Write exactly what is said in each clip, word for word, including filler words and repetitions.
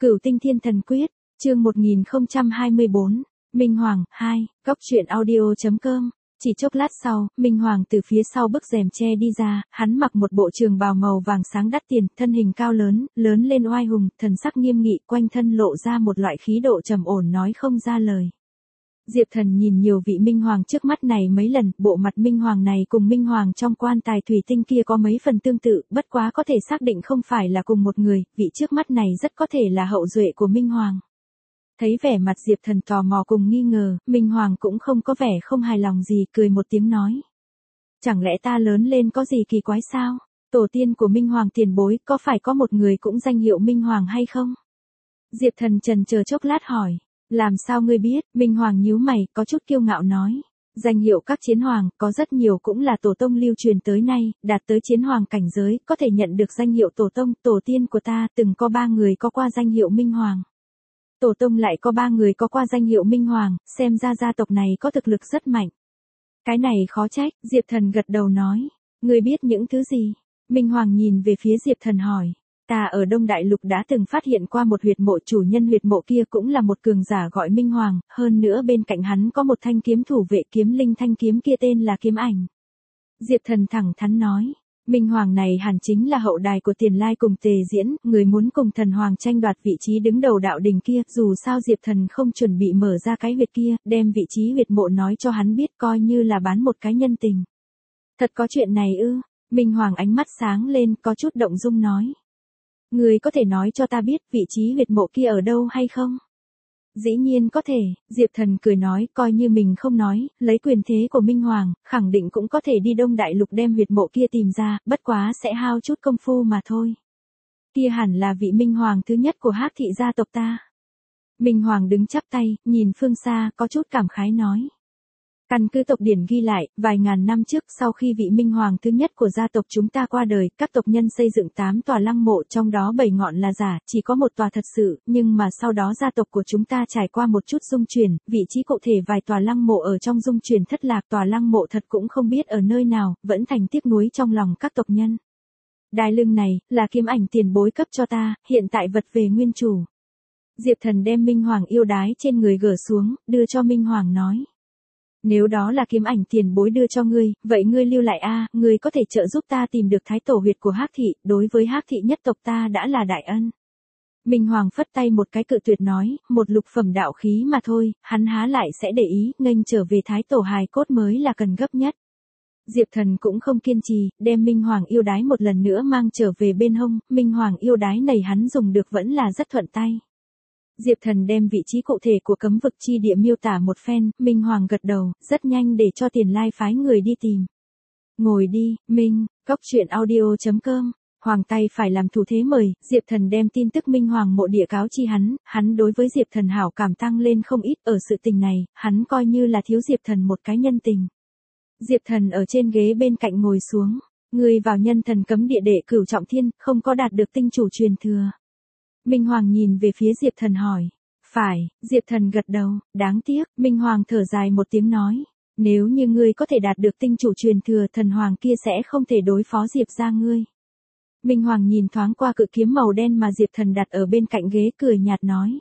Cửu Tinh Thiên Thần Quyết, chương một nghìn không trăm hai mươi bốn, Minh Hoàng, hai, góc truyện audio.com. Chỉ chốc lát sau, Minh Hoàng từ phía sau bức rèm che đi ra, hắn mặc một bộ trường bào màu vàng sáng đắt tiền, thân hình cao lớn, lớn lên oai hùng, thần sắc nghiêm nghị, quanh thân lộ ra một loại khí độ trầm ổn nói không ra lời. Diệp Thần nhìn nhiều vị Minh Hoàng trước mắt này mấy lần, bộ mặt Minh Hoàng này cùng Minh Hoàng trong quan tài thủy tinh kia có mấy phần tương tự, bất quá có thể xác định không phải là cùng một người, vị trước mắt này rất có thể là hậu duệ của Minh Hoàng. Thấy vẻ mặt Diệp Thần tò mò cùng nghi ngờ, Minh Hoàng cũng không có vẻ không hài lòng gì, cười một tiếng nói. Chẳng lẽ ta lớn lên có gì kỳ quái sao? Tổ tiên của Minh Hoàng tiền bối có phải có một người cũng danh hiệu Minh Hoàng hay không? Diệp Thần trần chờ chốc lát hỏi. Làm sao ngươi biết? Minh Hoàng nhíu mày, có chút kiêu ngạo nói. Danh hiệu các chiến hoàng, có rất nhiều cũng là tổ tông lưu truyền tới nay, đạt tới chiến hoàng cảnh giới, có thể nhận được danh hiệu tổ tông, tổ tiên của ta từng có ba người có qua danh hiệu Minh Hoàng. Tổ tông lại có ba người có qua danh hiệu Minh Hoàng, xem ra gia tộc này có thực lực rất mạnh. Cái này khó trách, Diệp Thần gật đầu nói. Ngươi biết những thứ gì? Minh Hoàng nhìn về phía Diệp Thần hỏi. Ta ở Đông Đại Lục đã từng phát hiện qua một huyệt mộ, chủ nhân huyệt mộ kia cũng là một cường giả gọi Minh Hoàng, hơn nữa bên cạnh hắn có một thanh kiếm thủ vệ kiếm linh, thanh kiếm kia tên là Kiếm Ảnh. Diệp Thần thẳng thắn nói, Minh Hoàng này hẳn chính là hậu đài của Tiền Lai cùng Tề Diễn, người muốn cùng Thần Hoàng tranh đoạt vị trí đứng đầu đạo đình kia, dù sao Diệp Thần không chuẩn bị mở ra cái huyệt kia, đem vị trí huyệt mộ nói cho hắn biết coi như là bán một cái nhân tình. Thật có chuyện này ư? Minh Hoàng ánh mắt sáng lên, có chút động dung nói. Người có thể nói cho ta biết vị trí huyệt mộ kia ở đâu hay không? Dĩ nhiên có thể, Diệp Thần cười nói, coi như mình không nói, lấy quyền thế của Minh Hoàng, khẳng định cũng có thể đi Đông Đại Lục đem huyệt mộ kia tìm ra, bất quá sẽ hao chút công phu mà thôi. Kia hẳn là vị Minh Hoàng thứ nhất của Hắc thị gia tộc ta. Minh Hoàng đứng chắp tay, nhìn phương xa, có chút cảm khái nói. Căn cứ tộc điển ghi lại, vài ngàn năm trước sau khi vị Minh Hoàng thứ nhất của gia tộc chúng ta qua đời, các tộc nhân xây dựng tám tòa lăng mộ, trong đó bảy ngọn là giả, chỉ có một tòa thật sự, nhưng mà sau đó gia tộc của chúng ta trải qua một chút dung chuyển, vị trí cụ thể vài tòa lăng mộ ở trong dung chuyển thất lạc, tòa lăng mộ thật cũng không biết ở nơi nào, vẫn thành tiếc nuối trong lòng các tộc nhân. Đai lưng này, là Kiếm Ảnh tiền bối cấp cho ta, hiện tại vật về nguyên chủ. Diệp Thần đem Minh Hoàng yêu đái trên người gỡ xuống, đưa cho Minh Hoàng nói. Nếu đó là Kiếm Ảnh tiền bối đưa cho ngươi, vậy ngươi lưu lại a, ngươi có thể trợ giúp ta tìm được thái tổ huyệt của Hắc thị, đối với Hắc thị nhất tộc ta đã là đại ân. Minh Hoàng phất tay một cái cự tuyệt nói, một lục phẩm đạo khí mà thôi, hắn há lại sẽ để ý, nghênh trở về thái tổ hài cốt mới là cần gấp nhất. Diệp Thần cũng không kiên trì, đem Minh Hoàng yêu đái một lần nữa mang trở về bên hông, Minh Hoàng yêu đái này hắn dùng được vẫn là rất thuận tay. Diệp Thần đem vị trí cụ thể của cấm vực chi địa miêu tả một phen, Minh Hoàng gật đầu, rất nhanh để cho Tiền Lai phái người đi tìm. Ngồi đi, Minh, góc truyện audio.com, Hoàng tay phải làm thủ thế mời, Diệp Thần đem tin tức Minh Hoàng mộ địa cáo chi hắn, hắn đối với Diệp Thần hảo cảm tăng lên không ít, ở sự tình này, hắn coi như là thiếu Diệp Thần một cái nhân tình. Diệp Thần ở trên ghế bên cạnh ngồi xuống, người vào nhân thần cấm địa để Cửu Trọng Thiên, không có đạt được tinh chủ truyền thừa. Minh Hoàng nhìn về phía Diệp Thần hỏi. Phải, Diệp Thần gật đầu, đáng tiếc, Minh Hoàng thở dài một tiếng nói. Nếu như ngươi có thể đạt được tinh chủ truyền thừa, thần hoàng kia sẽ không thể đối phó Diệp ra ngươi. Minh Hoàng nhìn thoáng qua cự kiếm màu đen mà Diệp Thần đặt ở bên cạnh ghế, cười nhạt nói.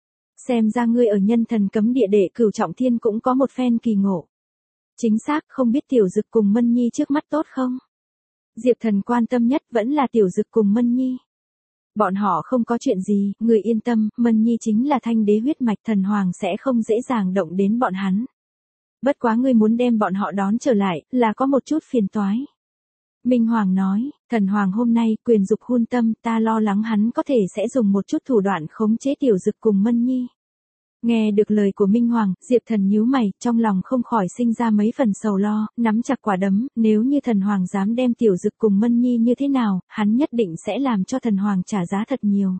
Xem ra ngươi ở nhân thần cấm địa để Cửu Trọng Thiên cũng có một phen kỳ ngộ. Chính xác, không biết Tiểu Dực cùng Mân Nhi trước mắt tốt không? Diệp Thần quan tâm nhất vẫn là Tiểu Dực cùng Mân Nhi. Bọn họ không có chuyện gì, người yên tâm, Mân Nhi chính là thanh đế huyết mạch, thần hoàng sẽ không dễ dàng động đến bọn hắn. Bất quá ngươi muốn đem bọn họ đón trở lại, là có một chút phiền toái. Minh Hoàng nói, thần hoàng hôm nay quyền dục hun tâm, ta lo lắng hắn có thể sẽ dùng một chút thủ đoạn khống chế Tiểu Dực cùng Mân Nhi. Nghe được lời của Minh Hoàng, Diệp Thần nhíu mày, trong lòng không khỏi sinh ra mấy phần sầu lo, nắm chặt quả đấm, nếu như thần hoàng dám đem Tiểu Dực cùng Mân Nhi như thế nào, hắn nhất định sẽ làm cho thần hoàng trả giá thật nhiều.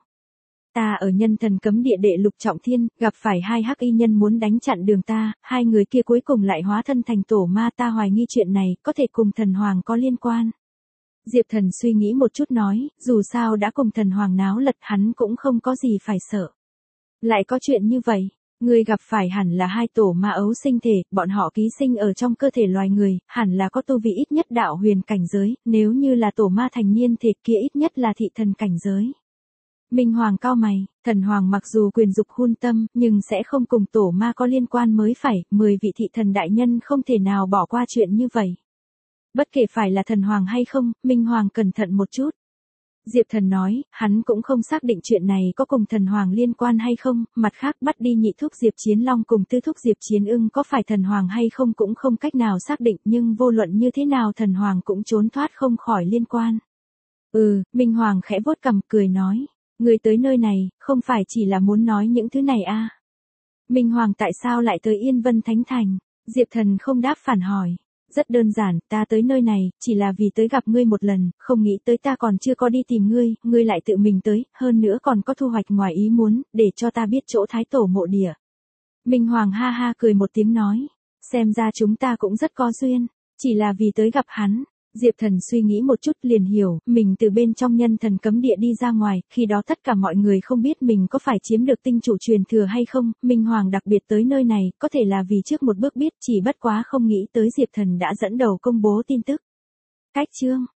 Ta ở nhân thần cấm địa đệ Lục Trọng Thiên, gặp phải hai hắc y nhân muốn đánh chặn đường ta, hai người kia cuối cùng lại hóa thân thành tổ ma, ta hoài nghi chuyện này có thể cùng thần hoàng có liên quan. Diệp Thần suy nghĩ một chút nói, dù sao đã cùng thần hoàng náo lật, hắn cũng không có gì phải sợ. Lại có chuyện như vậy, người gặp phải hẳn là hai tổ ma ấu sinh thể, bọn họ ký sinh ở trong cơ thể loài người, hẳn là có tu vi ít nhất đạo huyền cảnh giới, nếu như là tổ ma thành niên thể kia ít nhất là thị thần cảnh giới. Minh Hoàng cau mày, thần hoàng mặc dù quyền dục hun tâm, nhưng sẽ không cùng tổ ma có liên quan mới phải, mười vị thị thần đại nhân không thể nào bỏ qua chuyện như vậy. Bất kể phải là thần hoàng hay không, Minh Hoàng cẩn thận một chút. Diệp Thần nói, hắn cũng không xác định chuyện này có cùng thần hoàng liên quan hay không, mặt khác bắt đi nhị thúc Diệp Chiến Long cùng tứ thúc Diệp Chiến Ưng có phải thần hoàng hay không cũng không cách nào xác định, nhưng vô luận như thế nào thần hoàng cũng trốn thoát không khỏi liên quan. Ừ, Minh Hoàng khẽ vuốt cằm cười nói, người tới nơi này, không phải chỉ là muốn nói những thứ này à? Minh Hoàng tại sao lại tới Yên Vân Thánh Thành? Diệp Thần không đáp phản hỏi. Rất đơn giản, ta tới nơi này, chỉ là vì tới gặp ngươi một lần, không nghĩ tới ta còn chưa có đi tìm ngươi, ngươi lại tự mình tới, hơn nữa còn có thu hoạch ngoài ý muốn, để cho ta biết chỗ thái tổ mộ địa. Minh Hoàng ha ha cười một tiếng nói, xem ra chúng ta cũng rất có duyên, chỉ là vì tới gặp hắn. Diệp Thần suy nghĩ một chút liền hiểu, mình từ bên trong nhân thần cấm địa đi ra ngoài, khi đó tất cả mọi người không biết mình có phải chiếm được tinh chủ truyền thừa hay không, Minh Hoàng đặc biệt tới nơi này, có thể là vì trước một bước biết, chỉ bất quá không nghĩ tới Diệp Thần đã dẫn đầu công bố tin tức. Cách chương